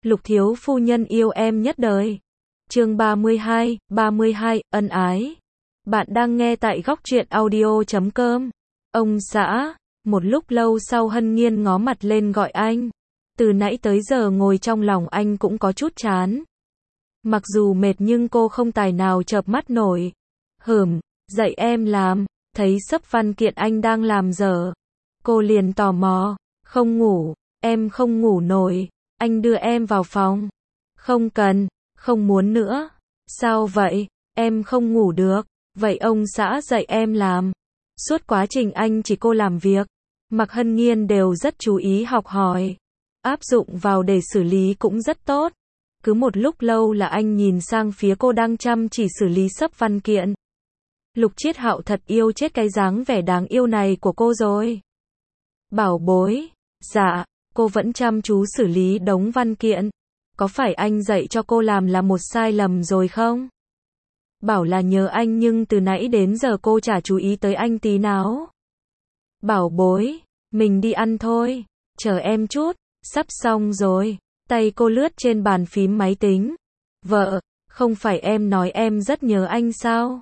Lục thiếu phu nhân yêu em nhất đời. Chương 32, ân ái. Bạn đang nghe tại góc truyện audio.com. Ông xã, một lúc lâu sau Hân Nhiên ngó mặt lên gọi anh. Từ nãy tới giờ ngồi trong lòng anh cũng có chút chán. Mặc dù mệt nhưng cô không tài nào chợp mắt nổi. Dậy em làm, thấy sấp văn kiện anh đang làm dở. Cô liền tò mò, không ngủ, em không ngủ nổi, anh đưa em vào phòng. Không cần, không muốn nữa. Sao vậy, em không ngủ được, vậy ông xã dạy em làm. Suốt quá trình anh chỉ cô làm việc, Mạc Hân Nhiên đều rất chú ý học hỏi. Áp dụng vào để xử lý cũng rất tốt. Cứ một lúc lâu là anh nhìn sang phía cô đang chăm chỉ xử lý sấp văn kiện. Lục Chiết Hạo thật yêu chết cái dáng vẻ đáng yêu này của cô rồi. Bảo bối, dạ, cô vẫn chăm chú xử lý đống văn kiện. Có phải anh dạy cho cô làm là một sai lầm rồi không? Bảo là nhờ anh nhưng từ nãy đến giờ cô chả chú ý tới anh tí nào. Bảo bối, mình đi ăn thôi, chờ em chút, sắp xong rồi. Tay cô lướt trên bàn phím máy tính. Vợ, không phải em nói em rất nhớ anh sao?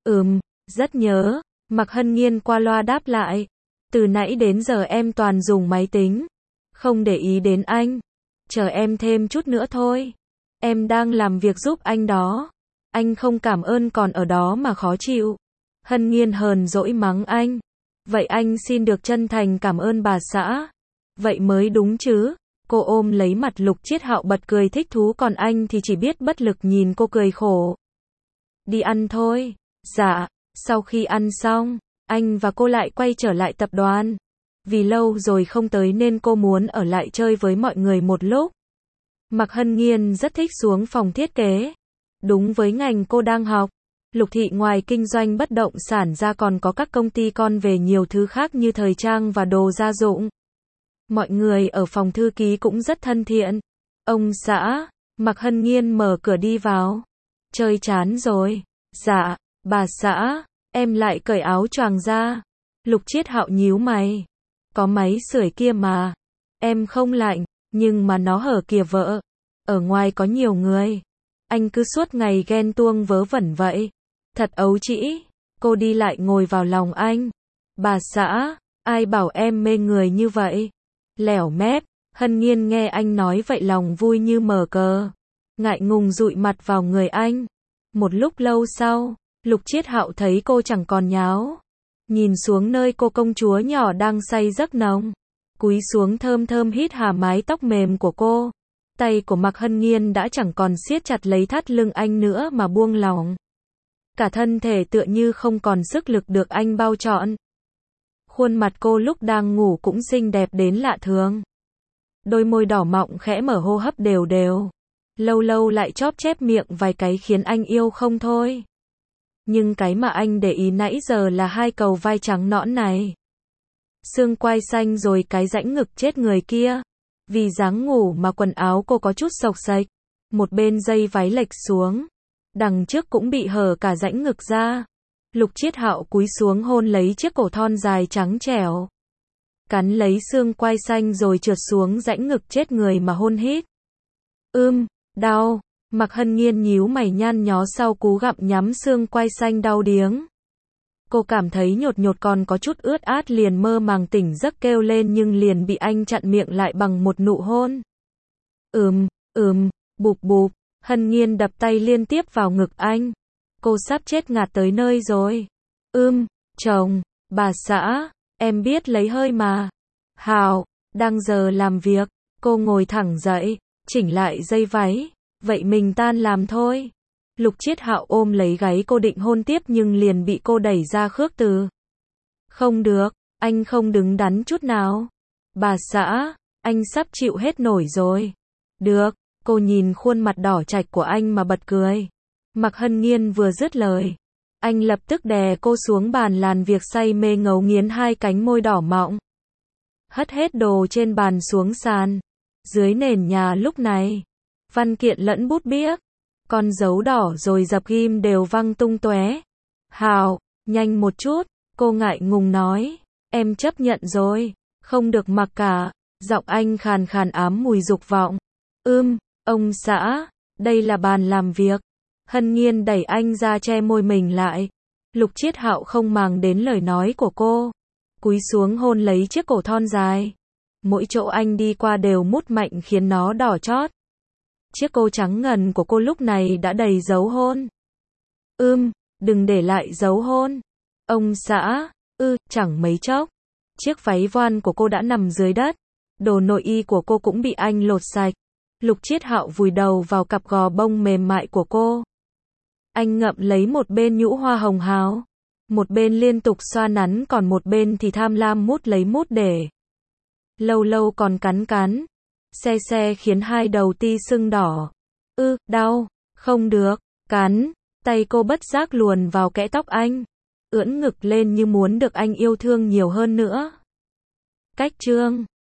Rất nhớ. Mạc Hân Nhiên qua loa đáp lại. Từ nãy đến giờ em toàn dùng máy tính, không để ý đến anh. Chờ em thêm chút nữa thôi. Em đang làm việc giúp anh đó. Anh không cảm ơn còn ở đó mà khó chịu. Hân Nhiên hờn dỗi mắng anh. Vậy anh xin được chân thành cảm ơn bà xã. Vậy mới đúng chứ. Cô ôm lấy mặt Lục Chiết Hạo bật cười thích thú còn anh thì chỉ biết bất lực nhìn cô cười khổ. Đi ăn thôi. Dạ, sau khi ăn xong, anh và cô lại quay trở lại tập đoàn. Vì lâu rồi không tới nên cô muốn ở lại chơi với mọi người một lúc. Mạc Hân Nhiên rất thích xuống phòng thiết kế. Đúng với ngành cô đang học, Lục Thị ngoài kinh doanh bất động sản ra còn có các công ty con về nhiều thứ khác như thời trang và đồ gia dụng. Mọi người ở phòng thư ký cũng rất thân thiện. Ông xã, Mạc Hân Nhiên mở cửa đi vào. Chơi chán rồi. Dạ, bà xã, em lại cởi áo choàng ra. Lục Chiết Hạo nhíu mày. Có máy sưởi kia mà. Em không lạnh, nhưng mà nó hở kìa vợ. Ở ngoài có nhiều người. Anh cứ suốt ngày ghen tuông vớ vẩn vậy. Thật ấu trĩ. Cô đi lại ngồi vào lòng anh. Bà xã, ai bảo em mê người như vậy? Lẻo mép. Hân Nhiên nghe anh nói vậy lòng vui như mở cờ. Ngại ngùng dụi mặt vào người anh. Một lúc lâu sau, Lục Chiết Hạo thấy cô chẳng còn nháo. Nhìn xuống nơi cô công chúa nhỏ đang say giấc nồng. Cúi xuống thơm thơm hít hà mái tóc mềm của cô. Tay của Mạc Hân Nhiên đã chẳng còn siết chặt lấy thắt lưng anh nữa mà buông lỏng. Cả thân thể tựa như không còn sức lực được anh bao trọn. Khuôn mặt cô lúc đang ngủ cũng xinh đẹp đến lạ thường. Đôi môi đỏ mọng khẽ mở hô hấp đều đều. Lâu lâu lại chóp chép miệng vài cái khiến anh yêu không thôi. Nhưng cái mà anh để ý nãy giờ là hai cầu vai trắng nõn này. Xương quai xanh rồi cái rãnh ngực chết người kia. Vì dáng ngủ mà quần áo cô có chút xộc xệch. Một bên dây váy lệch xuống. Đằng trước cũng bị hở cả rãnh ngực ra. Lục Chiết Hạo cúi xuống hôn lấy chiếc cổ thon dài trắng trẻo. Cắn lấy xương quai xanh rồi trượt xuống rãnh ngực chết người mà hôn hít. Đau. Mạc Hân Nhiên nhíu mày nhăn nhó sau cú gặm nhắm xương quai xanh đau điếng. Cô cảm thấy nhột nhột còn có chút ướt át liền mơ màng tỉnh giấc kêu lên nhưng liền bị anh chặn miệng lại bằng một nụ hôn. Bụp bụp. Hân Nhiên đập tay liên tiếp vào ngực anh. Cô sắp chết ngạt tới nơi rồi. Chồng, bà xã, em biết lấy hơi mà. Hào, đang giờ làm việc. Cô ngồi thẳng dậy, chỉnh lại dây váy. Vậy mình tan làm thôi. Lục Chiết Hạo ôm lấy gáy cô định hôn tiếp nhưng liền bị cô đẩy ra khước từ. Không được, anh không đứng đắn chút nào. Bà xã, anh sắp chịu hết nổi rồi. Được, cô nhìn khuôn mặt đỏ chạch của anh mà bật cười. Mạc Hân Nhiên vừa dứt lời. Anh lập tức đè cô xuống bàn làm việc say mê ngấu nghiến hai cánh môi đỏ mọng. Hất hết đồ trên bàn xuống sàn. Dưới nền nhà lúc này, văn kiện lẫn bút biếc, con dấu đỏ rồi dập ghim đều văng tung tóe. Hào, nhanh một chút, cô ngại ngùng nói. Em chấp nhận rồi, không được mặc cả. Giọng anh khàn khàn ám mùi dục vọng. Ông xã, đây là bàn làm việc. Hân Nhiên đẩy anh ra che môi mình lại. Lục Chiết Hạo không màng đến lời nói của cô, cúi xuống hôn lấy chiếc cổ thon dài. Mỗi chỗ anh đi qua đều mút mạnh khiến nó đỏ chót. Chiếc cô trắng ngần của cô lúc này đã đầy dấu hôn. Đừng để lại dấu hôn. Ông xã, chẳng mấy chốc. Chiếc váy voan của cô đã nằm dưới đất. Đồ nội y của cô cũng bị anh lột sạch. Lục Chiết Hạo vùi đầu vào cặp gò bông mềm mại của cô. Anh ngậm lấy một bên nhũ hoa hồng hào. Một bên liên tục xoa nắn còn một bên thì tham lam mút lấy mút để. Lâu lâu còn cắn cắn. Se khiến hai đầu ti sưng đỏ. Đau. Không được. Cắn. Tay cô bất giác luồn vào kẽ tóc anh. Ưỡn ngực lên như muốn được anh yêu thương nhiều hơn nữa. Cách chương